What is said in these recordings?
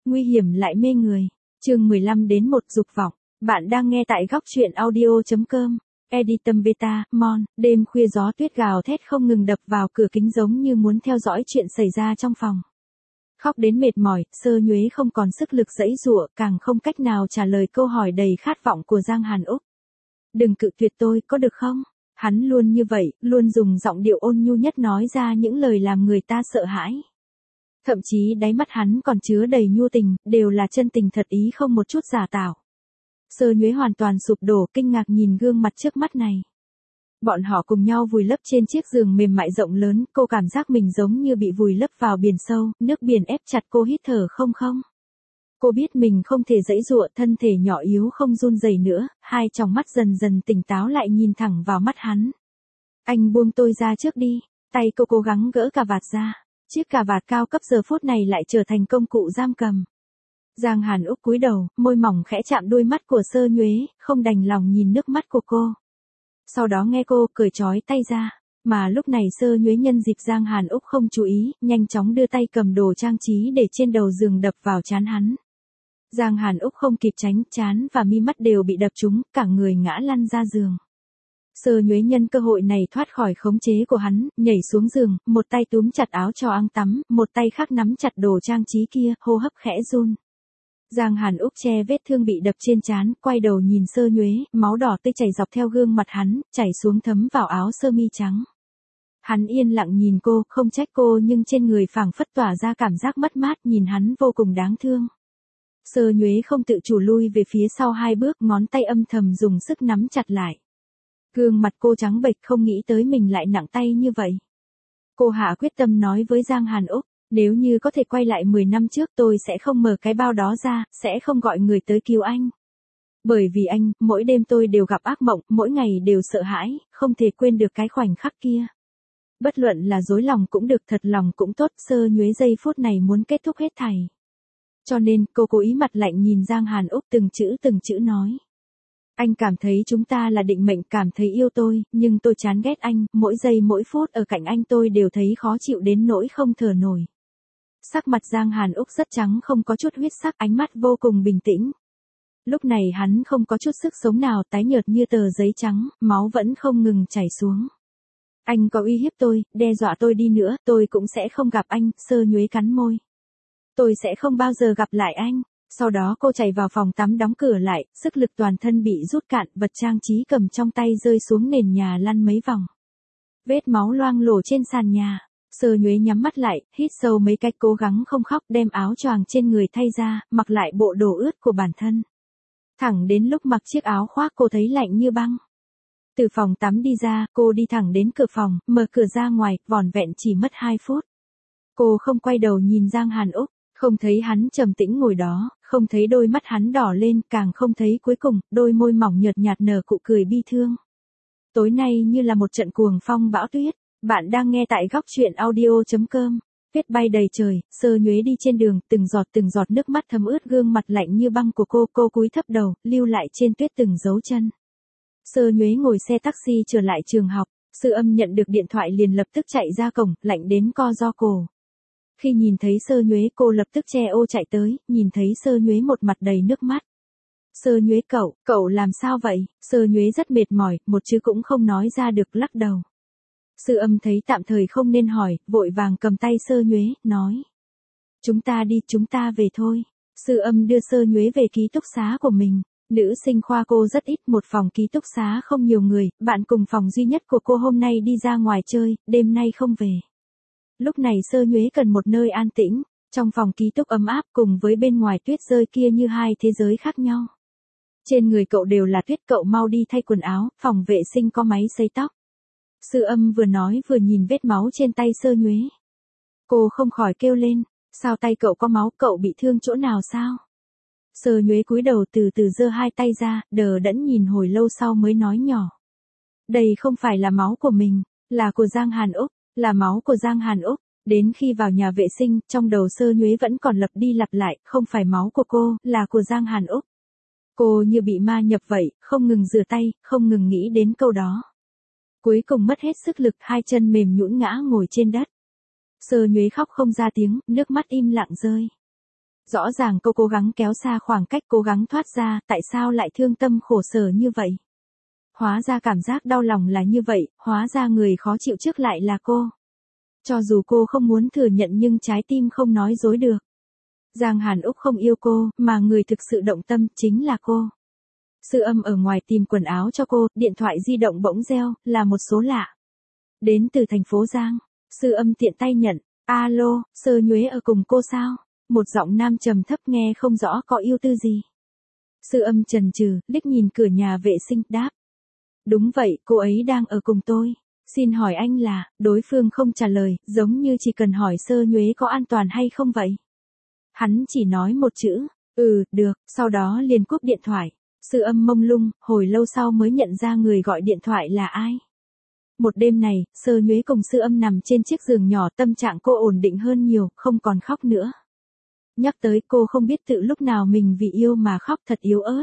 nguy hiểm lại mê người. Chương 15 đến 1 dục vọng. Bạn đang nghe tại góc truyện audio.com. Editum Beta, Mon, đêm khuya gió tuyết gào thét không ngừng đập vào cửa kính giống như muốn theo dõi chuyện xảy ra trong phòng. Khóc đến mệt mỏi, Sơ Nhuế không còn sức lực giãy giụa, càng không cách nào trả lời câu hỏi đầy khát vọng của Giang Hàn Úc. Đừng cự tuyệt tôi, có được không? Hắn luôn như vậy, luôn dùng giọng điệu ôn nhu nhất nói ra những lời làm người ta sợ hãi. Thậm chí đáy mắt hắn còn chứa đầy nhu tình, đều là chân tình thật ý không một chút giả tạo. Sơ Nhuế hoàn toàn sụp đổ, kinh ngạc nhìn gương mặt trước mắt này. Bọn họ cùng nhau vùi lấp trên chiếc giường mềm mại rộng lớn, cô cảm giác mình giống như bị vùi lấp vào biển sâu, nước biển ép chặt cô hít thở không. Cô biết mình không thể giãy giụa, thân thể nhỏ yếu không run rẩy nữa, hai tròng mắt dần dần tỉnh táo lại nhìn thẳng vào mắt hắn. Anh buông tôi ra trước đi, tay cô cố gắng gỡ cà vạt ra, chiếc cà vạt cao cấp giờ phút này lại trở thành công cụ giam cầm. Giang Hàn Úc cúi đầu, môi mỏng khẽ chạm đôi mắt của Sơ Nhuế, không đành lòng nhìn nước mắt của cô. Sau đó nghe cô cởi trói tay ra, mà lúc này Sơ Nhuế nhân dịp Giang Hàn Úc không chú ý, nhanh chóng đưa tay cầm đồ trang trí để trên đầu giường đập vào trán hắn. Giang Hàn Úc không kịp tránh, trán và mi mắt đều bị đập trúng, cả người ngã lăn ra giường. Sơ Nhuế nhân cơ hội này thoát khỏi khống chế của hắn, nhảy xuống giường, một tay túm chặt áo choàng tắm, một tay khác nắm chặt đồ trang trí kia, hô hấp khẽ run. Giang Hàn Úc che vết thương bị đập trên trán, quay đầu nhìn Sơ Nhuế, máu đỏ tươi chảy dọc theo gương mặt hắn, chảy xuống thấm vào áo sơ mi trắng. Hắn yên lặng nhìn cô, không trách cô nhưng trên người phảng phất tỏa ra cảm giác mất mát, nhìn hắn vô cùng đáng thương. Sơ Nhuế không tự chủ lui về phía sau 2 bước, ngón tay âm thầm dùng sức nắm chặt lại. Gương mặt cô trắng bệch, không nghĩ tới mình lại nặng tay như vậy. Cô hạ quyết tâm nói với Giang Hàn Úc, nếu như có thể quay lại 10 năm trước tôi sẽ không mở cái bao đó ra, sẽ không gọi người tới cứu anh. Bởi vì anh, mỗi đêm tôi đều gặp ác mộng, mỗi ngày đều sợ hãi, không thể quên được cái khoảnh khắc kia. Bất luận là dối lòng cũng được, thật lòng cũng tốt, Sơ Nhuế giây phút này muốn kết thúc hết thảy. Cho nên, cô cố ý mặt lạnh nhìn Giang Hàn Úc từng chữ nói. Anh cảm thấy chúng ta là định mệnh, cảm thấy yêu tôi, nhưng tôi chán ghét anh, mỗi giây mỗi phút ở cạnh anh tôi đều thấy khó chịu đến nỗi không thở nổi. Sắc mặt Giang Hàn Úc rất trắng, không có chút huyết sắc, ánh mắt vô cùng bình tĩnh. Lúc này hắn không có chút sức sống nào, tái nhợt như tờ giấy trắng, máu vẫn không ngừng chảy xuống. Anh có uy hiếp tôi, đe dọa tôi đi nữa, tôi cũng sẽ không gặp anh, Sơ Nhuế cắn môi. Tôi sẽ không bao giờ gặp lại anh. Sau đó cô chạy vào phòng tắm đóng cửa lại, sức lực toàn thân bị rút cạn, vật trang trí cầm trong tay rơi xuống nền nhà lăn mấy vòng. Vết máu loang lổ trên sàn nhà. Sơ Nhuế nhắm mắt lại, hít sâu mấy cái, cố gắng không khóc, đem áo choàng trên người thay ra, mặc lại bộ đồ ướt của bản thân. Thẳng đến lúc mặc chiếc áo khoác cô thấy lạnh như băng. Từ phòng tắm đi ra, cô đi thẳng đến cửa phòng, mở cửa ra ngoài, vỏn vẹn chỉ mất 2 phút. Cô không quay đầu nhìn Giang Hàn Úc, không thấy hắn trầm tĩnh ngồi đó, không thấy đôi mắt hắn đỏ lên, càng không thấy cuối cùng, đôi môi mỏng nhợt nhạt nở cụ cười bi thương. Tối nay như là một trận cuồng phong bão tuyết. Bạn đang nghe tại góc truyện audio.com. Tuyết bay đầy trời, Sơ Nhuế đi trên đường, từng giọt nước mắt thấm ướt gương mặt lạnh như băng của cô cúi thấp đầu, lưu lại trên tuyết từng dấu chân. Sơ Nhuế ngồi xe taxi trở lại trường học, Sư Âm nhận được điện thoại liền lập tức chạy ra cổng, lạnh đến co ro cổ. Khi nhìn thấy Sơ Nhuế, cô lập tức che ô chạy tới, nhìn thấy Sơ Nhuế một mặt đầy nước mắt. Sơ Nhuế, cậu làm sao vậy? Sơ Nhuế rất mệt mỏi, một chữ cũng không nói ra được, lắc đầu. Sư Âm thấy tạm thời không nên hỏi, vội vàng cầm tay Sơ Nhuế, nói. Chúng ta về thôi. Sư Âm đưa Sơ Nhuế về ký túc xá của mình. Nữ sinh khoa cô rất ít, một phòng ký túc xá không nhiều người, bạn cùng phòng duy nhất của cô hôm nay đi ra ngoài chơi, đêm nay không về. Lúc này Sơ Nhuế cần một nơi an tĩnh, trong phòng ký túc ấm áp cùng với bên ngoài tuyết rơi kia như hai thế giới khác nhau. Trên người cậu đều là tuyết, cậu mau đi thay quần áo, phòng vệ sinh có máy sấy tóc. Sư Âm vừa nói vừa nhìn vết máu trên tay Sơ Nhuế. Cô không khỏi kêu lên, sao tay cậu có máu, cậu bị thương chỗ nào sao? Sơ Nhuế cúi đầu từ từ giơ hai tay ra, đờ đẫn nhìn hồi lâu sau mới nói nhỏ. Đây không phải là máu của mình, là của Giang Hàn Úc, là máu của Giang Hàn Úc. Đến khi vào nhà vệ sinh, trong đầu Sơ Nhuế vẫn còn lặp đi lặp lại, không phải máu của cô, là của Giang Hàn Úc. Cô như bị ma nhập vậy, không ngừng rửa tay, không ngừng nghĩ đến câu đó. Cuối cùng mất hết sức lực, hai chân mềm nhũn ngã ngồi trên đất. Sơ Nhuế khóc không ra tiếng, nước mắt im lặng rơi. Rõ ràng cô cố gắng kéo xa khoảng cách, cố gắng thoát ra, tại sao lại thương tâm khổ sở như vậy? Hóa ra cảm giác đau lòng là như vậy, hóa ra người khó chịu trước lại là cô. Cho dù cô không muốn thừa nhận nhưng trái tim không nói dối được. Giang Hàn Úc không yêu cô, mà người thực sự động tâm chính là cô. Sư Âm ở ngoài tìm quần áo cho cô, điện thoại di động bỗng reo, là một số lạ. Đến từ thành phố Giang. Sư Âm tiện tay nhận, alo, Sơ Nhuế ở cùng cô sao? Một giọng nam trầm thấp nghe không rõ có ưu tư gì. Sư Âm chần chừ, liếc nhìn cửa nhà vệ sinh, đáp. Đúng vậy, cô ấy đang ở cùng tôi. Xin hỏi anh là, đối phương không trả lời, giống như chỉ cần hỏi Sơ Nhuế có an toàn hay không vậy. Hắn chỉ nói một chữ, được, sau đó liền cúp điện thoại. Sư Âm mông lung, hồi lâu sau mới nhận ra người gọi điện thoại là ai. Một đêm này, Sơ Nhuế cùng Sư Âm nằm trên chiếc giường nhỏ, tâm trạng cô ổn định hơn nhiều, không còn khóc nữa. Nhắc tới cô không biết tự lúc nào mình vì yêu mà khóc thật yếu ớt.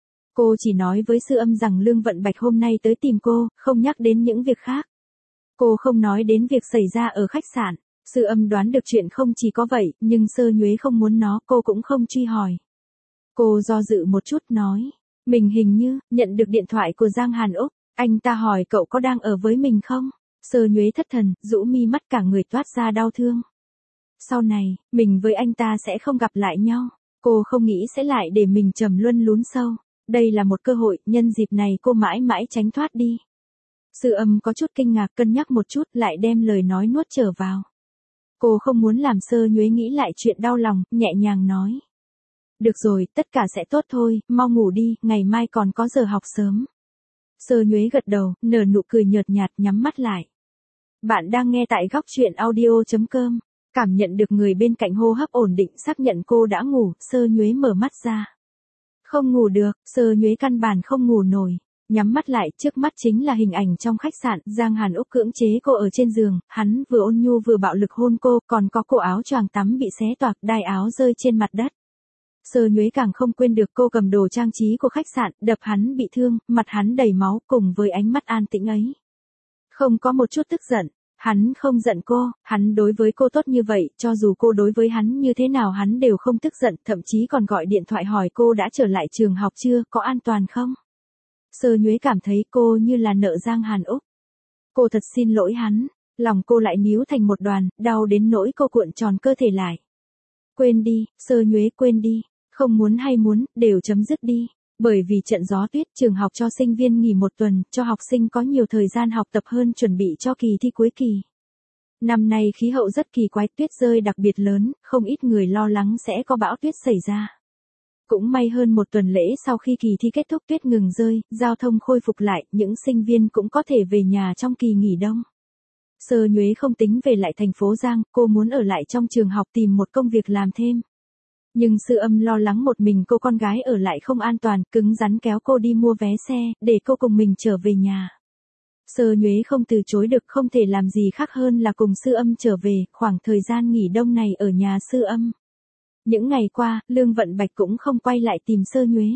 Cô chỉ nói với Sư Âm rằng Lương Vận Bạch hôm nay tới tìm cô, không nhắc đến những việc khác. Cô không nói đến việc xảy ra ở khách sạn. Sư Âm đoán được chuyện không chỉ có vậy, nhưng Sơ Nhuế không muốn nó, cô cũng không truy hỏi. Cô do dự một chút nói, mình hình như nhận được điện thoại của Giang Hàn Úc, anh ta hỏi cậu có đang ở với mình không? Sơ Nhuế thất thần, rũ mi mắt cả người toát ra đau thương. Sau này, mình với anh ta sẽ không gặp lại nhau. Cô không nghĩ sẽ lại để mình trầm luân lún sâu. Đây là một cơ hội, nhân dịp này cô mãi mãi tránh thoát đi. Sư Âm có chút kinh ngạc, cân nhắc một chút, lại đem lời nói nuốt trở vào. Cô không muốn làm Sơ Nhuế nghĩ lại chuyện đau lòng, nhẹ nhàng nói. Được rồi, tất cả sẽ tốt thôi, mau ngủ đi, ngày mai còn có giờ học sớm. Sơ Nhuế gật đầu, nở nụ cười nhợt nhạt, nhắm mắt lại. Bạn đang nghe tại góc truyện audio.com. Cảm nhận được người bên cạnh hô hấp ổn định, xác nhận cô đã ngủ, Sơ Nhuế mở mắt ra. Không ngủ được, Sơ Nhuế căn bản không ngủ nổi. Nhắm mắt lại, trước mắt chính là hình ảnh trong khách sạn, Giang Hàn Úc cưỡng chế cô ở trên giường, hắn vừa ôn nhu vừa bạo lực hôn cô, còn có cổ áo choàng tắm bị xé toạc, đai áo rơi trên mặt đất. Sơ Nhuế càng không quên được cô cầm đồ trang trí của khách sạn, đập hắn bị thương, mặt hắn đầy máu, cùng với ánh mắt an tĩnh ấy. Không có một chút tức giận, hắn không giận cô, hắn đối với cô tốt như vậy, cho dù cô đối với hắn như thế nào hắn đều không tức giận, thậm chí còn gọi điện thoại hỏi cô đã trở lại trường học chưa, có an toàn không? Sơ Nhuế cảm thấy cô như là nợ Giang Hàn Úc. Cô thật xin lỗi hắn, lòng cô lại níu thành một đoàn, đau đến nỗi cô cuộn tròn cơ thể lại. Quên đi, Sơ Nhuế quên đi, không muốn hay muốn, đều chấm dứt đi. Bởi vì trận gió tuyết, trường học cho sinh viên nghỉ một tuần, cho học sinh có nhiều thời gian học tập hơn chuẩn bị cho kỳ thi cuối kỳ. Năm nay khí hậu rất kỳ quái, tuyết rơi đặc biệt lớn, không ít người lo lắng sẽ có bão tuyết xảy ra. Cũng may hơn một tuần lễ sau khi kỳ thi kết thúc tuyết ngừng rơi, giao thông khôi phục lại, những sinh viên cũng có thể về nhà trong kỳ nghỉ đông. Sơ Nhuế không tính về lại thành phố Giang, cô muốn ở lại trong trường học tìm một công việc làm thêm. Nhưng Sư Âm lo lắng một mình cô con gái ở lại không an toàn, cứng rắn kéo cô đi mua vé xe, để cô cùng mình trở về nhà. Sơ Nhuế không từ chối được, không thể làm gì khác hơn là cùng Sư Âm trở về, khoảng thời gian nghỉ đông này ở nhà Sư Âm. Những ngày qua, Lương Vận Bạch cũng không quay lại tìm Sơ Nhuế.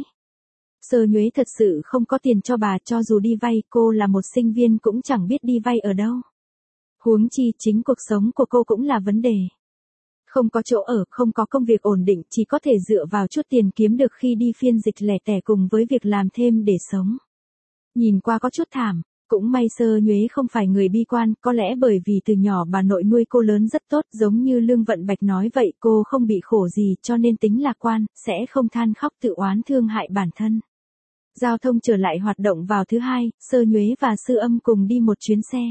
Sơ Nhuế thật sự không có tiền cho bà, cho dù đi vay, cô là một sinh viên cũng chẳng biết đi vay ở đâu. Huống chi, chính cuộc sống của cô cũng là vấn đề. Không có chỗ ở, không có công việc ổn định, chỉ có thể dựa vào chút tiền kiếm được khi đi phiên dịch lẻ tẻ cùng với việc làm thêm để sống. Nhìn qua có chút thảm, cũng may Sơ Nhuế không phải người bi quan, có lẽ bởi vì từ nhỏ bà nội nuôi cô lớn rất tốt, giống như Lương Vận Bạch nói vậy, cô không bị khổ gì, cho nên tính lạc quan, sẽ không than khóc tự oán thương hại bản thân. Giao thông trở lại hoạt động vào thứ hai, Sơ Nhuế và Sư Âm cùng đi một chuyến xe.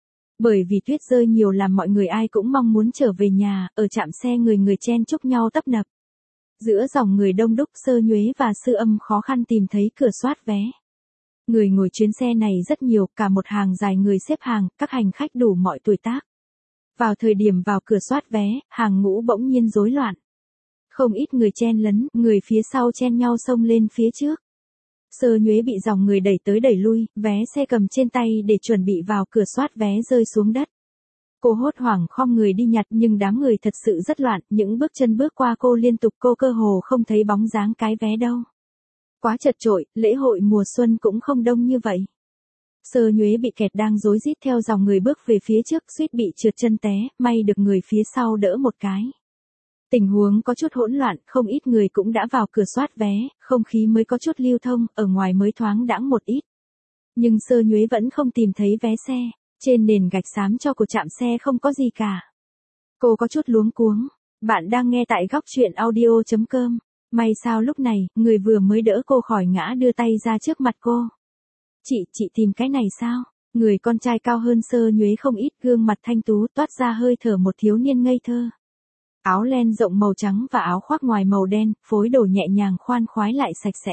Bởi vì tuyết rơi nhiều làm mọi người ai cũng mong muốn trở về nhà, ở trạm xe người chen chúc nhau tấp nập. Giữa dòng người đông đúc, Sơ Nhuế và Sư Âm khó khăn tìm thấy cửa soát vé. Người ngồi chuyến xe này rất nhiều, cả một hàng dài người xếp hàng, các hành khách đủ mọi tuổi tác. Vào thời điểm vào cửa soát vé, hàng ngũ bỗng nhiên rối loạn. Không ít người chen lấn, người phía sau chen nhau xông lên phía trước. Sơ Nhuế bị dòng người đẩy tới đẩy lui, vé xe cầm trên tay để chuẩn bị vào cửa soát vé rơi xuống đất. Cô hốt hoảng khom người đi nhặt, nhưng đám người thật sự rất loạn, những bước chân bước qua cô liên tục, cô cơ hồ không thấy bóng dáng cái vé đâu. Quá chật chội, lễ hội mùa xuân cũng không đông như vậy. Sơ Nhuế bị kẹt đang rối rít theo dòng người bước về phía trước, suýt bị trượt chân té, may được người phía sau đỡ một cái. Tình huống có chút hỗn loạn, không ít người cũng đã vào cửa soát vé, không khí mới có chút lưu thông, ở ngoài mới thoáng đãng một ít. Nhưng Sơ Nhuế vẫn không tìm thấy vé xe, trên nền gạch xám cho của trạm xe không có gì cả. Cô có chút luống cuống. Bạn đang nghe tại góc truyện audio.com. May sao lúc này, người vừa mới đỡ cô khỏi ngã đưa tay ra trước mặt cô. Chị tìm cái này sao? Người con trai cao hơn Sơ Nhuế không ít, gương mặt thanh tú toát ra hơi thở một thiếu niên ngây thơ. Áo len rộng màu trắng và áo khoác ngoài màu đen, phối đồ nhẹ nhàng khoan khoái lại sạch sẽ.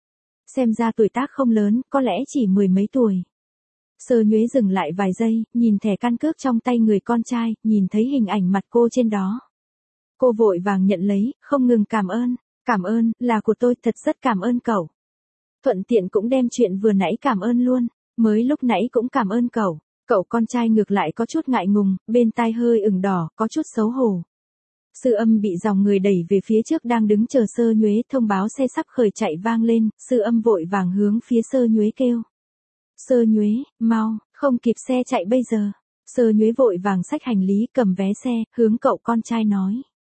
Xem ra tuổi tác không lớn, có lẽ chỉ 10 mấy tuổi. Sơ Nhuế dừng lại vài giây, nhìn thẻ căn cước trong tay người con trai, nhìn thấy hình ảnh mặt cô trên đó. Cô vội vàng nhận lấy, không ngừng cảm ơn, là của tôi, thật rất cảm ơn cậu. Thuận tiện cũng đem chuyện vừa nãy cảm ơn luôn, mới lúc nãy cũng cảm ơn cậu. Cậu con trai ngược lại có chút ngại ngùng, bên tai hơi ửng đỏ, có chút xấu hổ. Sư Âm bị dòng người đẩy về phía trước đang đứng chờ Sơ Nhuế, thông báo xe sắp khởi chạy vang lên, Sư Âm vội vàng hướng phía Sơ Nhuế kêu. Sơ Nhuế, mau, không kịp xe chạy bây giờ. Sơ Nhuế vội vàng xách hành lý cầm vé xe, hướng cậu con trai nói.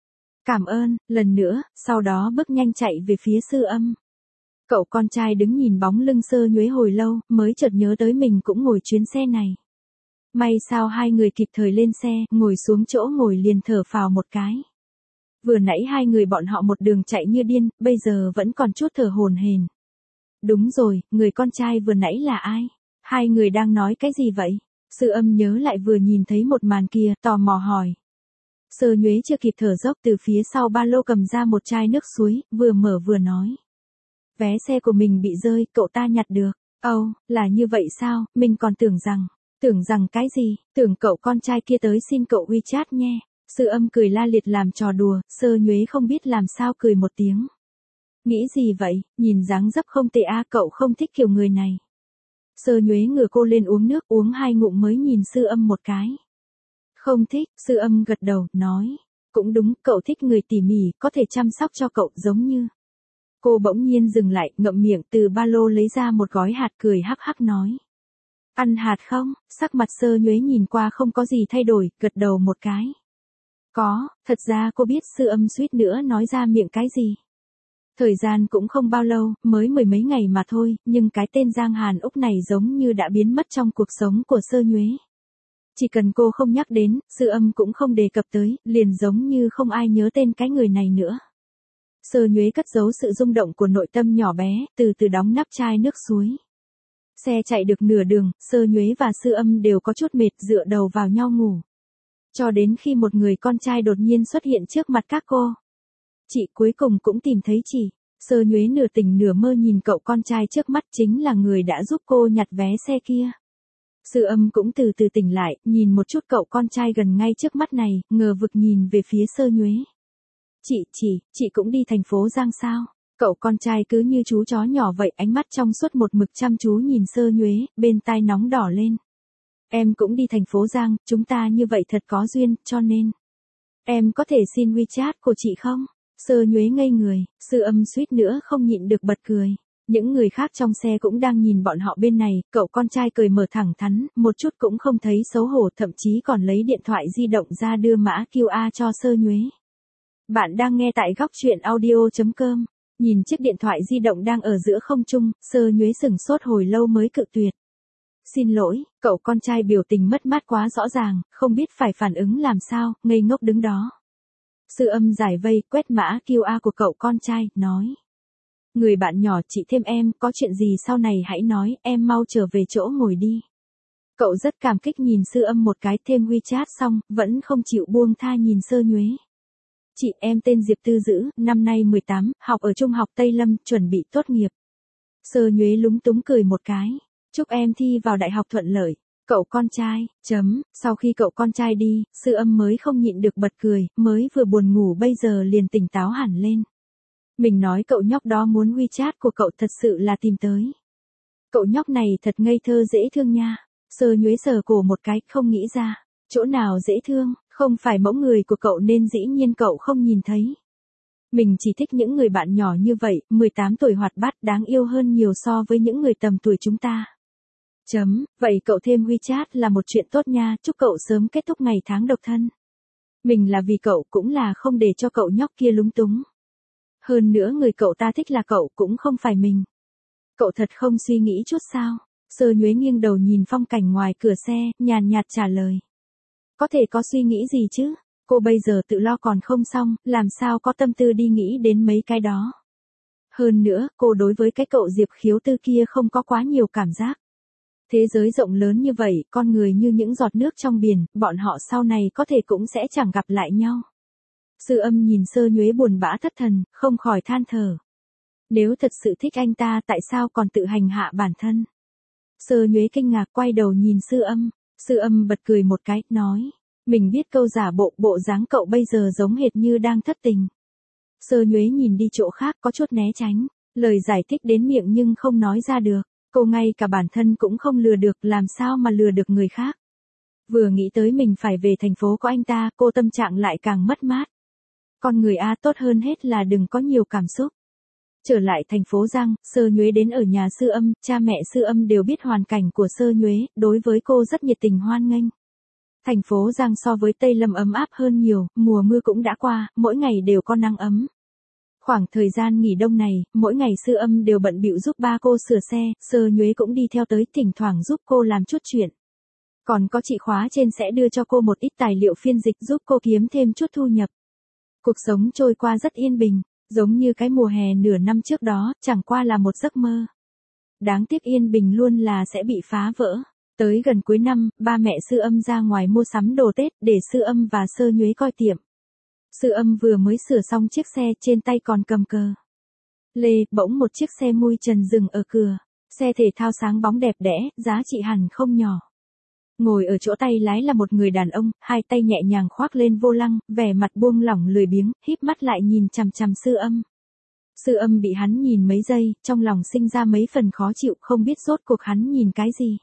Cảm ơn, lần nữa, sau đó bước nhanh chạy về phía Sư Âm. Cậu con trai đứng nhìn bóng lưng Sơ Nhuế hồi lâu, mới chợt nhớ tới mình cũng ngồi chuyến xe này. May sao hai người kịp thời lên xe, ngồi xuống chỗ ngồi liền thở phào một cái. Vừa nãy hai người bọn họ một đường chạy như điên, bây giờ vẫn còn chút thở hổn hển. Đúng rồi, người con trai vừa nãy là ai? Hai người đang nói cái gì vậy? Sư Âm nhớ lại vừa nhìn thấy một màn kia, tò mò hỏi. Sơ Nhuế chưa kịp thở dốc, từ phía sau ba lô cầm ra một chai nước suối, vừa mở vừa nói. Vé xe của mình bị rơi, cậu ta nhặt được. Ồ, là như vậy sao, mình còn tưởng rằng cái gì, tưởng cậu con trai kia tới xin cậu WeChat nhé. Sư Âm cười la liệt làm trò đùa, Sơ Nhuế không biết làm sao cười một tiếng. Nghĩ gì vậy, nhìn dáng dấp không tệ a, cậu không thích kiểu người này. Sơ Nhuế ngửa cô lên uống nước, uống 2 ngụm mới nhìn Sư Âm một cái. Không thích, Sư Âm gật đầu, nói. Cũng đúng, cậu thích người tỉ mỉ, có thể chăm sóc cho cậu giống như. Cô bỗng nhiên dừng lại, ngậm miệng, từ ba lô lấy ra một gói hạt, cười hắc hắc nói. Ăn hạt không? Sắc mặt Sơ Nhuế nhìn qua không có gì thay đổi, gật đầu một cái. Có, thật ra cô biết Sư Âm suýt nữa nói ra miệng cái gì. Thời gian cũng không bao lâu, mới 10 mấy ngày mà thôi, nhưng cái tên Giang Hàn Úc này giống như đã biến mất trong cuộc sống của Sơ Nhuế. Chỉ cần cô không nhắc đến, Sư Âm cũng không đề cập tới, liền giống như không ai nhớ tên cái người này nữa. Sơ Nhuế cất giấu sự rung động của nội tâm nhỏ bé, từ từ đóng nắp chai nước suối. Xe chạy được nửa đường, Sơ Nhuế và Sư Âm đều có chút mệt, dựa đầu vào nhau ngủ. Cho đến khi một người con trai đột nhiên xuất hiện trước mặt các cô. Chị cuối cùng cũng tìm thấy chị. Sơ Nhuế nửa tỉnh nửa mơ nhìn cậu con trai trước mắt, chính là người đã giúp cô nhặt vé xe kia. Sư Âm cũng từ từ tỉnh lại, nhìn một chút cậu con trai gần ngay trước mắt này, ngờ vực nhìn về phía Sơ Nhuế. Chị cũng đi thành phố Giang sao? Cậu con trai cứ như chú chó nhỏ vậy, ánh mắt trong suốt một mực chăm chú nhìn Sơ Nhuế, bên tai nóng đỏ lên. Em cũng đi thành phố Giang, chúng ta như vậy thật có duyên, cho nên. Em có thể xin WeChat của chị không? Sơ Nhuế ngây người, Sư Âm suýt nữa không nhịn được bật cười. Những người khác trong xe cũng đang nhìn bọn họ bên này, cậu con trai cười mở thẳng thắn, một chút cũng không thấy xấu hổ, thậm chí còn lấy điện thoại di động ra đưa mã QR cho Sơ Nhuế. Bạn đang nghe tại góc truyện audio.com. Nhìn chiếc điện thoại di động đang ở giữa không trung, Sơ Nhuế sửng sốt hồi lâu mới cự tuyệt. Xin lỗi, cậu con trai biểu tình mất mát quá rõ ràng, không biết phải phản ứng làm sao, ngây ngốc đứng đó. Sư Âm giải vây, quét mã QR của cậu con trai, nói. Người bạn nhỏ, chị thêm em, có chuyện gì sau này hãy nói, em mau trở về chỗ ngồi đi. Cậu rất cảm kích nhìn Sư Âm một cái, thêm WeChat xong, vẫn không chịu buông tha nhìn Sơ Nhuế. Chị, em tên Diệp Tư Dữ, năm nay 18, học ở Trung học Tây Lâm, chuẩn bị tốt nghiệp. Sơ Nhuế lúng túng cười một cái. Chúc em thi vào đại học thuận lợi. Cậu con trai, sau khi cậu con trai đi, Sư Âm mới không nhịn được bật cười, mới vừa buồn ngủ bây giờ liền tỉnh táo hẳn lên. Mình nói cậu nhóc đó muốn WeChat của cậu thật sự là tìm tới. Cậu nhóc này thật ngây thơ dễ thương nha. Sơ Nhuế sờ cổ một cái, không nghĩ ra. Chỗ nào dễ thương, không phải mẫu người của cậu nên dĩ nhiên cậu không nhìn thấy. Mình chỉ thích những người bạn nhỏ như vậy, 18 tuổi hoạt bát đáng yêu hơn nhiều so với những người tầm tuổi chúng ta. Vậy cậu thêm WeChat là một chuyện tốt nha, chúc cậu sớm kết thúc ngày tháng độc thân. Mình là vì cậu cũng là không để cho cậu nhóc kia lúng túng. Hơn nữa người cậu ta thích là cậu cũng không phải mình. Cậu thật không suy nghĩ chút sao? Sơ Nhuế nghiêng đầu nhìn phong cảnh ngoài cửa xe, nhàn nhạt trả lời. Có thể có suy nghĩ gì chứ? Cô bây giờ tự lo còn không xong, làm sao có tâm tư đi nghĩ đến mấy cái đó. Hơn nữa, cô đối với cái cậu Diệp Khiếu Tư kia không có quá nhiều cảm giác. Thế giới rộng lớn như vậy, con người như những giọt nước trong biển, bọn họ sau này có thể cũng sẽ chẳng gặp lại nhau. Sư Âm nhìn Sơ Nhuế buồn bã thất thần, không khỏi than thở. Nếu thật sự thích anh ta tại sao còn tự hành hạ bản thân? Sơ Nhuế kinh ngạc quay đầu nhìn Sư Âm. Sư Âm bật cười một cái, nói. Mình biết câu giả bộ dáng cậu bây giờ giống hệt như đang thất tình. Sơ Nhuế nhìn đi chỗ khác có chút né tránh. Lời giải thích đến miệng nhưng không nói ra được. Cô ngay cả bản thân cũng không lừa được, làm sao mà lừa được người khác. Vừa nghĩ tới mình phải về thành phố của anh ta, cô tâm trạng lại càng mất mát. Con người tốt hơn hết là đừng có nhiều cảm xúc. Trở lại thành phố Giang, Sơ Nhuế đến ở nhà Sư Âm, cha mẹ Sư Âm đều biết hoàn cảnh của Sơ Nhuế, đối với cô rất nhiệt tình hoan nghênh. Thành phố Giang so với Tây Lâm ấm áp hơn nhiều, mùa mưa cũng đã qua, mỗi ngày đều có nắng ấm. Khoảng thời gian nghỉ đông này, mỗi ngày Sư Âm đều bận bịu giúp ba cô sửa xe, Sơ Nhuế cũng đi theo tới, thỉnh thoảng giúp cô làm chút chuyện. Còn có chị Khóa trên sẽ đưa cho cô một ít tài liệu phiên dịch giúp cô kiếm thêm chút thu nhập. Cuộc sống trôi qua rất yên bình, giống như cái mùa hè nửa năm trước đó, chẳng qua là một giấc mơ. Đáng tiếc yên bình luôn là sẽ bị phá vỡ. Tới gần cuối năm, ba mẹ Sư Âm ra ngoài mua sắm đồ Tết để Sư Âm và Sơ Nhuế coi tiệm. Sư Âm vừa mới sửa xong chiếc xe, trên tay còn cầm cờ lê, bỗng một chiếc xe mui trần dừng ở cửa. Xe thể thao sáng bóng đẹp đẽ, giá trị hẳn không nhỏ. Ngồi ở chỗ tay lái là một người đàn ông, hai tay nhẹ nhàng khoác lên vô lăng, vẻ mặt buông lỏng lười biếng, híp mắt lại nhìn chằm chằm Sư Âm. Sư Âm bị hắn nhìn mấy giây, trong lòng sinh ra mấy phần khó chịu, không biết rốt cuộc hắn nhìn cái gì.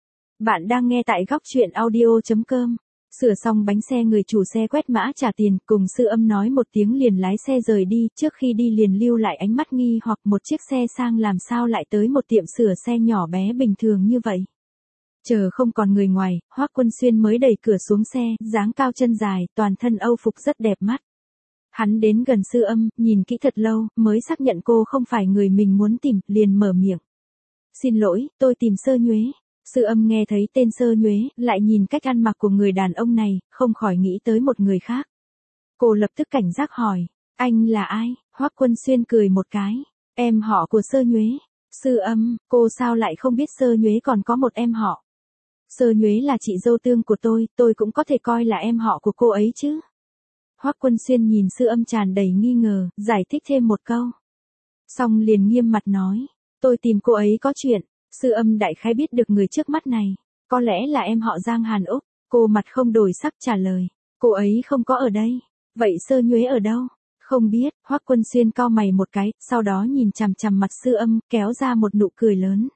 Bạn đang nghe tại góc truyện audio.com. Sửa xong bánh xe, người chủ xe quét mã trả tiền, cùng Sư Âm nói một tiếng liền lái xe rời đi, trước khi đi liền lưu lại ánh mắt nghi hoặc một chiếc xe sang làm sao lại tới một tiệm sửa xe nhỏ bé bình thường như vậy. Chờ không còn người ngoài, Hoắc Quân Xuyên mới đẩy cửa xuống xe, dáng cao chân dài, toàn thân Âu phục rất đẹp mắt. Hắn đến gần Sư Âm, nhìn kỹ thật lâu, mới xác nhận cô không phải người mình muốn tìm, liền mở miệng. Xin lỗi, tôi tìm Sơ Nhuế. Sư Âm nghe thấy tên Sơ Nhuế, lại nhìn cách ăn mặc của người đàn ông này, không khỏi nghĩ tới một người khác. Cô lập tức cảnh giác hỏi, anh là ai? Hoắc Quân Xuyên cười một cái, em họ của Sơ Nhuế. Sư Âm, cô sao lại không biết Sơ Nhuế còn có một em họ? Sơ Nhuế là chị dâu tương của tôi cũng có thể coi là em họ của cô ấy chứ. Hoắc Quân Xuyên nhìn Sư Âm tràn đầy nghi ngờ, giải thích thêm một câu. Xong liền nghiêm mặt nói, tôi tìm cô ấy có chuyện. Sư Âm đại khái biết được người trước mắt này, có lẽ là em họ Giang Hàn Úc. Cô mặt không đổi sắc trả lời, cô ấy không có ở đây. Vậy Sơ Nhuế ở đâu? Không biết. Hoắc Quân Xuyên cau mày một cái, sau đó nhìn chằm chằm mặt Sư Âm, kéo ra một nụ cười lớn.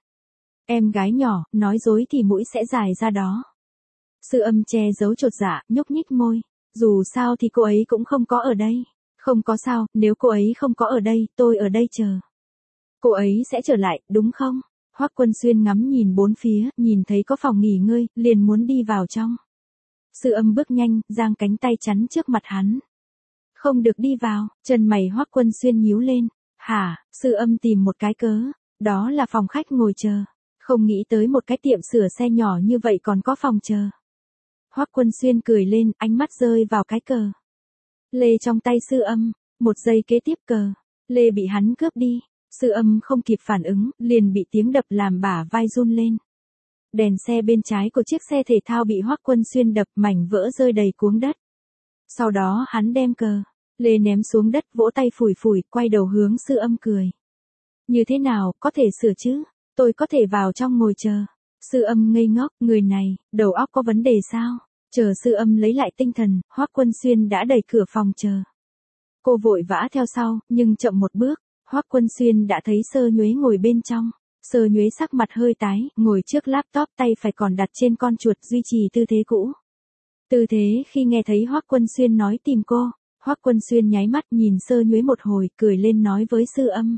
Em gái nhỏ, nói dối thì mũi sẽ dài ra đó. Sư Âm che giấu chột dạ, nhúc nhích môi. Dù sao thì cô ấy cũng không có ở đây. Không có sao, nếu cô ấy không có ở đây, tôi ở đây chờ. Cô ấy sẽ trở lại, đúng không? Hoắc Quân Xuyên ngắm nhìn bốn phía, nhìn thấy có phòng nghỉ ngơi, liền muốn đi vào trong. Sư Âm bước nhanh, giang cánh tay chắn trước mặt hắn. Không được đi vào, chân mày Hoắc Quân Xuyên nhíu lên. Hả? Sư Âm tìm một cái cớ, đó là phòng khách ngồi chờ. Không nghĩ tới một cái tiệm sửa xe nhỏ như vậy còn có phòng chờ. Hoắc Quân Xuyên cười lên, ánh mắt rơi vào cái cờ lê trong tay Sư Âm. Một giây kế tiếp cờ lê bị hắn cướp đi. Sư Âm không kịp phản ứng, liền bị tiếng đập làm bả vai run lên. Đèn xe bên trái của chiếc xe thể thao bị Hoắc Quân Xuyên đập, mảnh vỡ rơi đầy cuống đất. Sau đó hắn đem cờ lê ném xuống đất, vỗ tay phủi phủi, quay đầu hướng Sư Âm cười. Như thế nào, có thể sửa chứ? Tôi có thể vào trong ngồi chờ. Sư Âm ngây ngốc, người này, đầu óc có vấn đề sao? Chờ Sư Âm lấy lại tinh thần, Hoắc Quân Xuyên đã đẩy cửa phòng chờ. Cô vội vã theo sau, nhưng chậm một bước. Hoắc Quân Xuyên đã thấy Sơ Nhuế ngồi bên trong. Sơ Nhuế sắc mặt hơi tái, ngồi trước laptop, tay phải còn đặt trên con chuột, duy trì tư thế cũ. Tư thế khi nghe thấy Hoắc Quân Xuyên nói tìm cô. Hoắc Quân Xuyên nháy mắt nhìn Sơ Nhuế một hồi, cười lên nói với Sư Âm.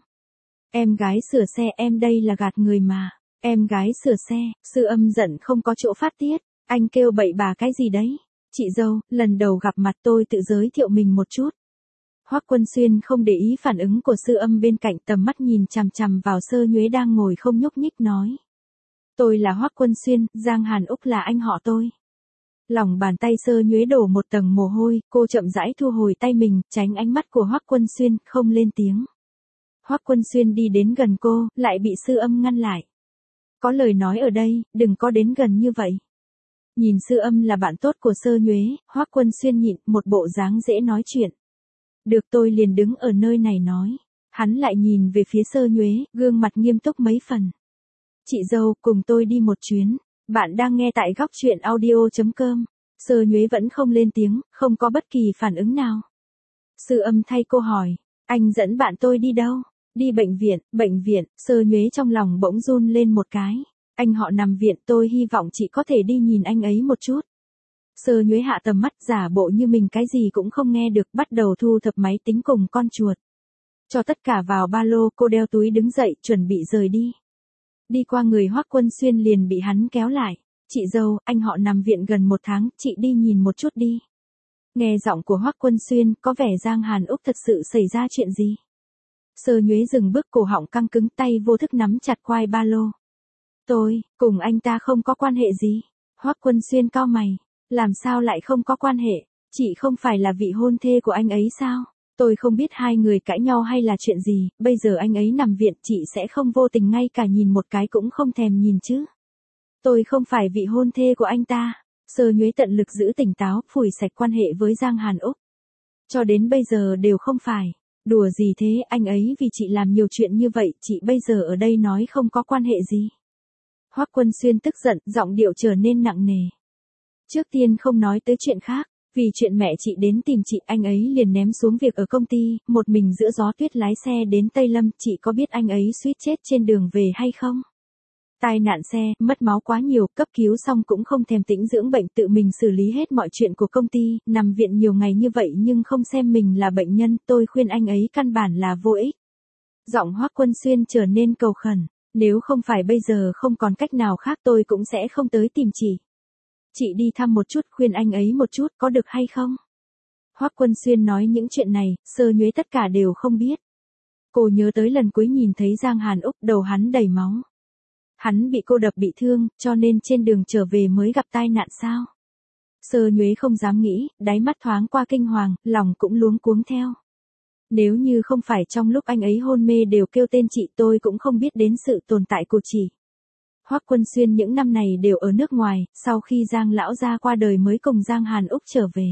Em gái sửa xe, em đây là gạt người mà. Em gái sửa xe. Sư Âm giận không có chỗ phát tiết. Anh kêu bậy bà cái gì đấy? Chị dâu, lần đầu gặp mặt tôi tự giới thiệu mình một chút. Hoắc Quân Xuyên không để ý phản ứng của Sư Âm bên cạnh, tầm mắt nhìn chằm chằm vào Sơ Nhuế đang ngồi không nhúc nhích nói. Tôi là Hoắc Quân Xuyên, Giang Hàn Úc là anh họ tôi. Lòng bàn tay Sơ Nhuế đổ một tầng mồ hôi, cô chậm rãi thu hồi tay mình, tránh ánh mắt của Hoắc Quân Xuyên, không lên tiếng. Hoắc Quân Xuyên đi đến gần cô, lại bị Sư Âm ngăn lại. Có lời nói ở đây, đừng có đến gần như vậy. Nhìn Sư Âm là bạn tốt của Sơ Nhuế, Hoắc Quân Xuyên nhịn, một bộ dáng dễ nói chuyện. Được, tôi liền đứng ở nơi này nói. Hắn lại nhìn về phía Sơ Nhuế, gương mặt nghiêm túc mấy phần. Chị dâu, cùng tôi đi một chuyến. Bạn đang nghe tại góc truyện audio.com. Sơ Nhuế vẫn không lên tiếng, không có bất kỳ phản ứng nào. Sư Âm thay cô hỏi, anh dẫn bạn tôi đi đâu? Đi bệnh viện, Sơ Nhuế trong lòng bỗng run lên một cái. Anh họ nằm viện, tôi hy vọng chị có thể đi nhìn anh ấy một chút. Sơ Nhuế hạ tầm mắt, giả bộ như mình cái gì cũng không nghe được, bắt đầu thu thập máy tính cùng con chuột. Cho tất cả vào ba lô, cô đeo túi đứng dậy, chuẩn bị rời đi. Đi qua người Hoắc Quân Xuyên liền bị hắn kéo lại. Chị dâu, anh họ nằm viện gần 1 tháng, chị đi nhìn một chút đi. Nghe giọng của Hoắc Quân Xuyên, có vẻ Giang Hàn Úc thật sự xảy ra chuyện gì. Sơ Nhuế dừng bước, cổ họng căng cứng, tay vô thức nắm chặt quai ba lô. Tôi, cùng anh ta không có quan hệ gì. Hoắc Quân Xuyên cau mày. Làm sao lại không có quan hệ? Chị không phải là vị hôn thê của anh ấy sao? Tôi không biết hai người cãi nhau hay là chuyện gì, bây giờ anh ấy nằm viện, chị sẽ không vô tình ngay cả nhìn một cái cũng không thèm nhìn chứ. Tôi không phải vị hôn thê của anh ta. Sơ Nhuế tận lực giữ tỉnh táo, phủi sạch quan hệ với Giang Hàn Úc. Cho đến bây giờ đều không phải. Đùa gì thế, anh ấy vì chị làm nhiều chuyện như vậy, chị bây giờ ở đây nói không có quan hệ gì. Hoắc Quân Xuyên tức giận, giọng điệu trở nên nặng nề. Trước tiên không nói tới chuyện khác, vì chuyện mẹ chị đến tìm chị, anh ấy liền ném xuống việc ở công ty, một mình giữa gió tuyết lái xe đến Tây Lâm, chị có biết anh ấy suýt chết trên đường về hay không? Tai nạn xe, mất máu quá nhiều, cấp cứu xong cũng không thèm tĩnh dưỡng bệnh, tự mình xử lý hết mọi chuyện của công ty, nằm viện nhiều ngày như vậy nhưng không xem mình là bệnh nhân, tôi khuyên anh ấy căn bản là vô ích. Giọng Hoắc Quân Xuyên trở nên cầu khẩn, nếu không phải bây giờ không còn cách nào khác tôi cũng sẽ không tới tìm chị. Chị đi thăm một chút, khuyên anh ấy một chút, có được hay không? Hoắc Quân Xuyên nói những chuyện này, Sơ Nhuế tất cả đều không biết. Cô nhớ tới lần cuối nhìn thấy Giang Hàn Úc, đầu hắn đầy máu. Hắn bị cô đập bị thương, cho nên trên đường trở về mới gặp tai nạn sao? Sơ Nhuế không dám nghĩ, đáy mắt thoáng qua kinh hoàng, lòng cũng luống cuống theo. Nếu như không phải trong lúc anh ấy hôn mê đều kêu tên chị, tôi cũng không biết đến sự tồn tại của chị. Hoắc Quân Xuyên những năm này đều ở nước ngoài, sau khi Giang lão gia qua đời mới cùng Giang Hàn Úc trở về.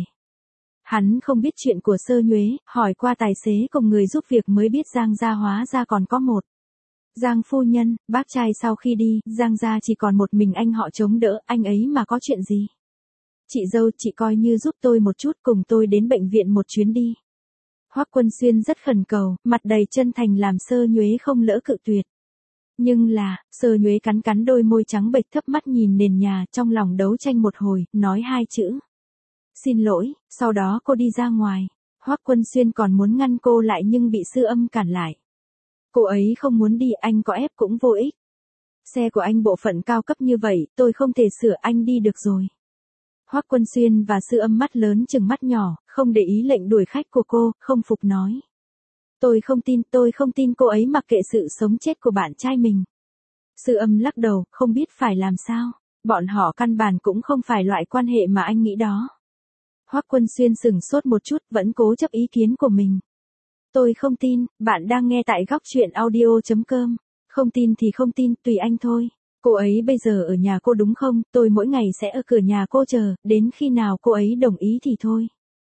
Hắn không biết chuyện của Sơ Nhuế, hỏi qua tài xế cùng người giúp việc mới biết Giang gia hóa ra còn có một. Giang phu nhân, bác trai sau khi đi, Giang gia chỉ còn một mình anh họ chống đỡ, anh ấy mà có chuyện gì. Chị dâu, chị coi như giúp tôi một chút, cùng tôi đến bệnh viện một chuyến đi. Hoắc Quân Xuyên rất khẩn cầu, mặt đầy chân thành làm Sơ Nhuế không lỡ cự tuyệt. Nhưng là, Sơ Nhuế cắn cắn đôi môi trắng bệch, thấp mắt nhìn nền nhà, trong lòng đấu tranh một hồi, nói 2 chữ. Xin lỗi, sau đó cô đi ra ngoài. Hoắc Quân Xuyên còn muốn ngăn cô lại nhưng bị Sư Âm cản lại. Cô ấy không muốn đi, anh có ép cũng vô ích. Xe của anh bộ phận cao cấp như vậy, tôi không thể sửa, anh đi được rồi. Hoắc Quân Xuyên và Sư Âm mắt lớn chừng mắt nhỏ, không để ý lệnh đuổi khách của cô, không phục nói. Tôi không tin cô ấy mặc kệ sự sống chết của bạn trai mình. Sư Âm lắc đầu, không biết phải làm sao. Bọn họ căn bản cũng không phải loại quan hệ mà anh nghĩ đó. Hoắc Quân Xuyên sửng sốt một chút, vẫn cố chấp ý kiến của mình. Tôi không tin, bạn đang nghe tại góc truyện audio.com. Không tin thì không tin, tùy anh thôi. Cô ấy bây giờ ở nhà cô đúng không? Tôi mỗi ngày sẽ ở cửa nhà cô chờ, đến khi nào cô ấy đồng ý thì thôi.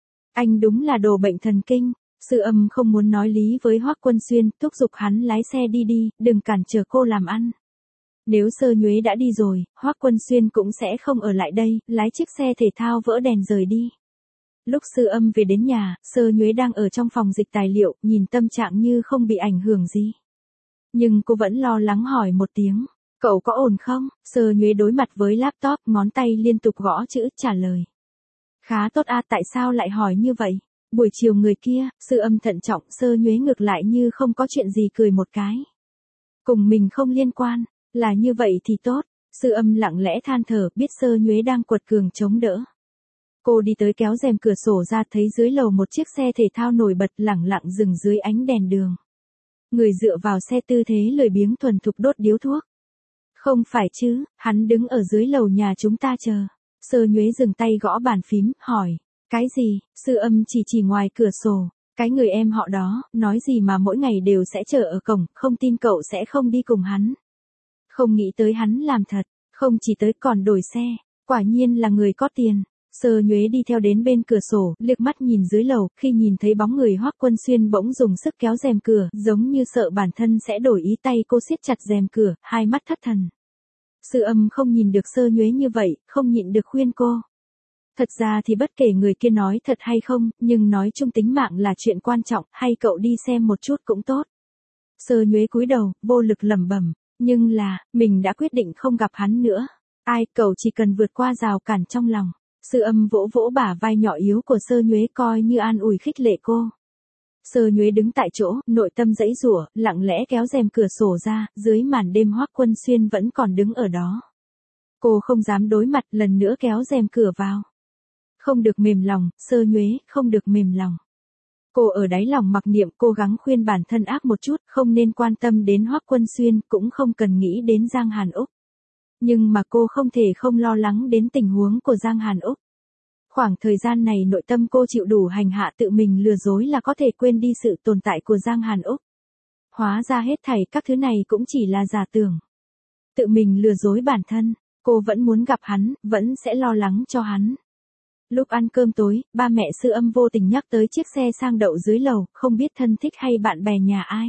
Anh đúng là đồ bệnh thần kinh. Sư Âm không muốn nói lý với Hoắc Quân Xuyên, thúc giục hắn lái xe đi đi, đừng cản trở cô làm ăn. Nếu Sơ Nhuế đã đi rồi, Hoắc Quân Xuyên cũng sẽ không ở lại đây, lái chiếc xe thể thao vỡ đèn rời đi. Lúc Sư Âm về đến nhà, Sơ Nhuế đang ở trong phòng dịch tài liệu, nhìn tâm trạng như không bị ảnh hưởng gì. Nhưng cô vẫn lo lắng hỏi một tiếng, cậu có ổn không? Sơ Nhuế đối mặt với laptop, ngón tay liên tục gõ chữ, trả lời. Khá tốt à, tại sao lại hỏi như vậy? Buổi chiều người kia, Sư Âm thận trọng, Sơ Nhuế ngược lại như không có chuyện gì cười một cái. Cùng mình không liên quan, là như vậy thì tốt. Sư Âm lặng lẽ than thở, biết Sơ Nhuế đang quật cường chống đỡ. Cô đi tới kéo rèm cửa sổ ra, thấy dưới lầu một chiếc xe thể thao nổi bật lẳng lặng dừng dưới ánh đèn đường. Người dựa vào xe tư thế lười biếng thuần thục đốt điếu thuốc. Không phải chứ, hắn đứng ở dưới lầu nhà chúng ta chờ. Sơ Nhuế dừng tay gõ bàn phím, hỏi. Cái gì? Sư Âm chỉ ngoài cửa sổ. Cái người em họ đó, nói gì mà mỗi ngày đều sẽ chờ ở cổng, không tin cậu sẽ không đi cùng hắn. Không nghĩ tới hắn làm thật, không chỉ tới còn đổi xe, quả nhiên là người có tiền. Sơ Nhuế đi theo đến bên cửa sổ, liếc mắt nhìn dưới lầu, khi nhìn thấy bóng người Hoắc Quân Xuyên bỗng dùng sức kéo rèm cửa, giống như sợ bản thân sẽ đổi ý, tay cô siết chặt rèm cửa, hai mắt thất thần. Sư Âm không nhìn được Sơ Nhuế như vậy, không nhịn được khuyên cô. Thật ra thì bất kể người kia nói thật hay không, nhưng nói chung tính mạng là chuyện quan trọng, hay cậu đi xem một chút cũng tốt. Sơ Nhuế cúi đầu, vô lực lẩm bẩm, nhưng là, mình đã quyết định không gặp hắn nữa. Ai, cậu chỉ cần vượt qua rào cản trong lòng. Sư Âm vỗ vỗ bả vai nhỏ yếu của Sơ Nhuế coi như an ủi khích lệ cô. Sơ Nhuế đứng tại chỗ, nội tâm giãy giụa, lặng lẽ kéo rèm cửa sổ ra, dưới màn đêm Hoắc Quân Xuyên vẫn còn đứng ở đó. Cô không dám đối mặt, lần nữa kéo rèm cửa vào. Không được mềm lòng, Sơ Nhuế, không được mềm lòng. Cô ở đáy lòng mặc niệm, cố gắng khuyên bản thân ác một chút, không nên quan tâm đến Hoắc Quân Xuyên, cũng không cần nghĩ đến Giang Hàn Úc. Nhưng mà cô không thể không lo lắng đến tình huống của Giang Hàn Úc. Khoảng thời gian này nội tâm cô chịu đủ hành hạ tự mình lừa dối là có thể quên đi sự tồn tại của Giang Hàn Úc. Hóa ra hết thảy các thứ này cũng chỉ là giả tưởng. Tự mình lừa dối bản thân, cô vẫn muốn gặp hắn, vẫn sẽ lo lắng cho hắn. Lúc ăn cơm tối, ba mẹ Sư Âm vô tình nhắc tới chiếc xe sang đậu dưới lầu, không biết thân thích hay bạn bè nhà ai.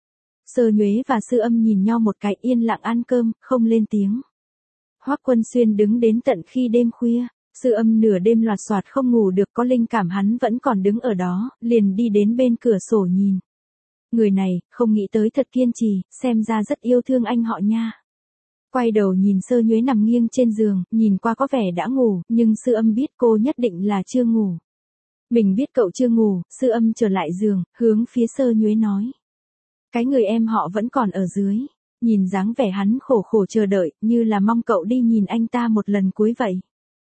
Sơ Nhuế và Sư Âm nhìn nhau một cái, yên lặng ăn cơm, không lên tiếng. Hoắc Quân Xuyên đứng đến tận khi đêm khuya, Sư Âm nửa đêm loạt soạt không ngủ được, có linh cảm hắn vẫn còn đứng ở đó, liền đi đến bên cửa sổ nhìn. Người này, không nghĩ tới thật kiên trì, xem ra rất yêu thương anh họ nha. Quay đầu nhìn Sơ Nhuế nằm nghiêng trên giường, nhìn qua có vẻ đã ngủ, nhưng Sư Âm biết cô nhất định là chưa ngủ. Mình biết cậu chưa ngủ, Sư Âm trở lại giường, hướng phía Sơ Nhuế nói. Cái người em họ vẫn còn ở dưới. Nhìn dáng vẻ hắn khổ khổ chờ đợi, như là mong cậu đi nhìn anh ta một lần cuối vậy.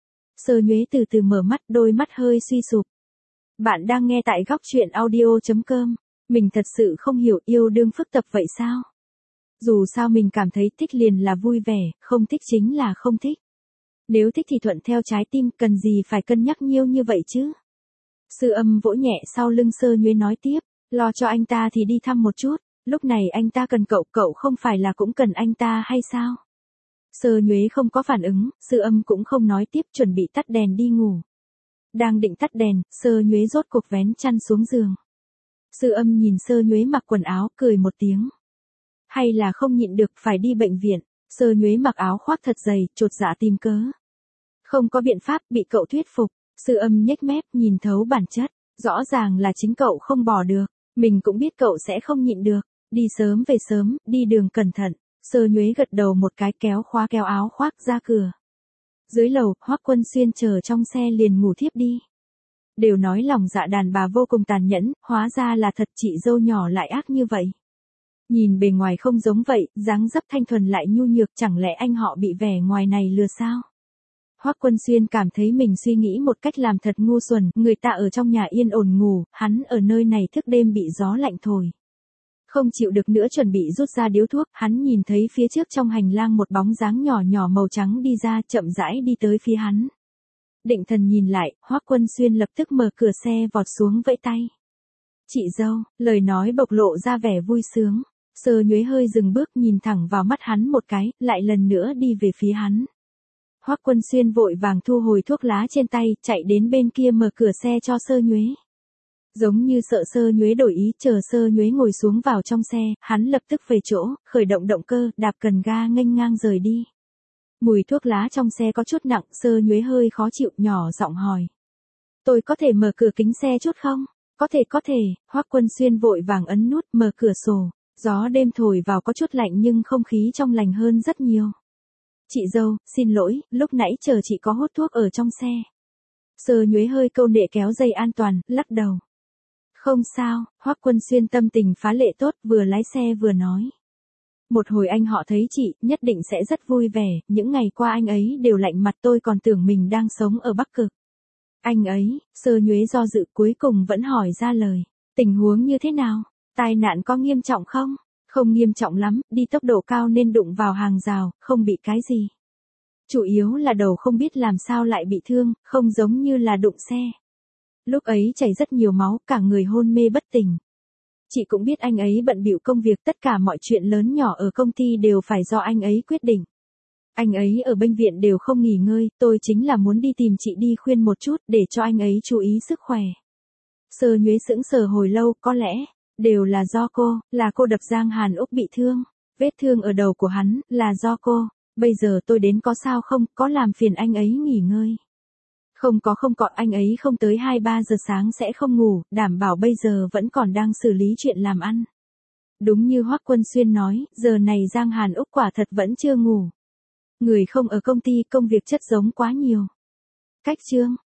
Sơ Nhuế từ từ mở mắt, đôi mắt hơi suy sụp. Bạn đang nghe tại góc truyện audio.com. Mình thật sự không hiểu, yêu đương phức tạp vậy sao? Dù sao mình cảm thấy thích liền là vui vẻ, không thích chính là không thích. Nếu thích thì thuận theo trái tim, cần gì phải cân nhắc nhiều như vậy chứ? Sư Âm vỗ nhẹ sau lưng Sơ Nhuế nói tiếp, lo cho anh ta thì đi thăm một chút. Lúc này anh ta cần cậu, cậu không phải là cũng cần anh ta hay sao? Sơ Nhuế không có phản ứng, Sư Âm cũng không nói tiếp, chuẩn bị tắt đèn đi ngủ. Đang định tắt đèn, Sơ Nhuế rốt cuộc vén chăn xuống giường. Sư Âm nhìn Sơ Nhuế mặc quần áo, cười một tiếng. Hay là không nhịn được phải đi bệnh viện. Sơ Nhuế mặc áo khoác thật dày, chột dạ tìm cớ. Không có biện pháp, bị cậu thuyết phục. Sư Âm nhếch mép, nhìn thấu bản chất. Rõ ràng là chính cậu không bỏ được. Mình cũng biết cậu sẽ không nhịn được. Đi sớm về sớm, đi đường cẩn thận. Sơ Nhuế gật đầu một cái, kéo áo khoác ra cửa. Dưới lầu, Hoắc Quân Xuyên chờ trong xe liền ngủ thiếp đi. Đều nói lòng dạ đàn bà vô cùng tàn nhẫn, hóa ra là thật, chị dâu nhỏ lại ác như vậy. Nhìn bề ngoài không giống vậy, dáng dấp thanh thuần lại nhu nhược, chẳng lẽ anh họ bị vẻ ngoài này lừa sao? Hoắc Quân Xuyên cảm thấy mình suy nghĩ một cách làm thật ngu xuẩn, người ta ở trong nhà yên ổn ngủ, hắn ở nơi này thức đêm bị gió lạnh thổi. Không chịu được nữa chuẩn bị rút ra điếu thuốc, hắn nhìn thấy phía trước trong hành lang một bóng dáng nhỏ nhỏ màu trắng đi ra, chậm rãi đi tới phía hắn. Định thần nhìn lại, Hoắc Quân Xuyên lập tức mở cửa xe vọt xuống vẫy tay. Chị dâu, lời nói bộc lộ ra vẻ vui sướng. Sơ Nhuế hơi dừng bước, nhìn thẳng vào mắt hắn một cái, lại lần nữa đi về phía hắn. Hoắc Quân Xuyên vội vàng thu hồi thuốc lá trên tay, chạy đến bên kia mở cửa xe cho Sơ Nhuế. Giống như sợ Sơ Nhuế đổi ý, chờ Sơ Nhuế ngồi xuống vào trong xe, hắn lập tức về chỗ, khởi động động cơ, đạp cần ga nghênh ngang rời đi. Mùi thuốc lá trong xe có chút nặng, Sơ Nhuế hơi khó chịu, nhỏ giọng hỏi. Tôi có thể mở cửa kính xe chút không? Có thể, Hoắc Quân Xuyên vội vàng ấn nút, mở cửa sổ. Gió đêm thổi vào có chút lạnh nhưng không khí trong lành hơn rất nhiều. Chị dâu, xin lỗi, lúc nãy chờ chị có hút thuốc ở trong xe. Sơ Nhuế hơi câu nệ kéo dây an toàn, lắc đầu. Không sao, Hoắc Quân Xuyên tâm tình phá lệ tốt, vừa lái xe vừa nói. Một hồi anh họ thấy chị, nhất định sẽ rất vui vẻ, những ngày qua anh ấy đều lạnh mặt, tôi còn tưởng mình đang sống ở Bắc Cực. Anh ấy, Sơ Nhuế do dự cuối cùng vẫn hỏi ra lời. Tình huống như thế nào? Tai nạn có nghiêm trọng không? Không nghiêm trọng lắm, đi tốc độ cao nên đụng vào hàng rào, không bị cái gì. Chủ yếu là đầu không biết làm sao lại bị thương, không giống như là đụng xe. Lúc ấy chảy rất nhiều máu, cả người hôn mê bất tỉnh. Chị cũng biết anh ấy bận bịu công việc, tất cả mọi chuyện lớn nhỏ ở công ty đều phải do anh ấy quyết định. Anh ấy ở bệnh viện đều không nghỉ ngơi, tôi chính là muốn đi tìm chị đi khuyên một chút để cho anh ấy chú ý sức khỏe. Sơ Nhuế sững sờ hồi lâu, có lẽ, đều là do cô, là cô đập Giang Hàn Úc bị thương. Vết thương ở đầu của hắn, là do cô. Bây giờ tôi đến có sao không, có làm phiền anh ấy nghỉ ngơi. Không có, anh ấy không tới 2-3 giờ sáng sẽ không ngủ, đảm bảo bây giờ vẫn còn đang xử lý chuyện làm ăn. Đúng như Hoắc Quân Xuyên nói, giờ này Giang Hàn Úc quả thật vẫn chưa ngủ. Người không ở công ty, công việc chất giống quá nhiều. Cách chương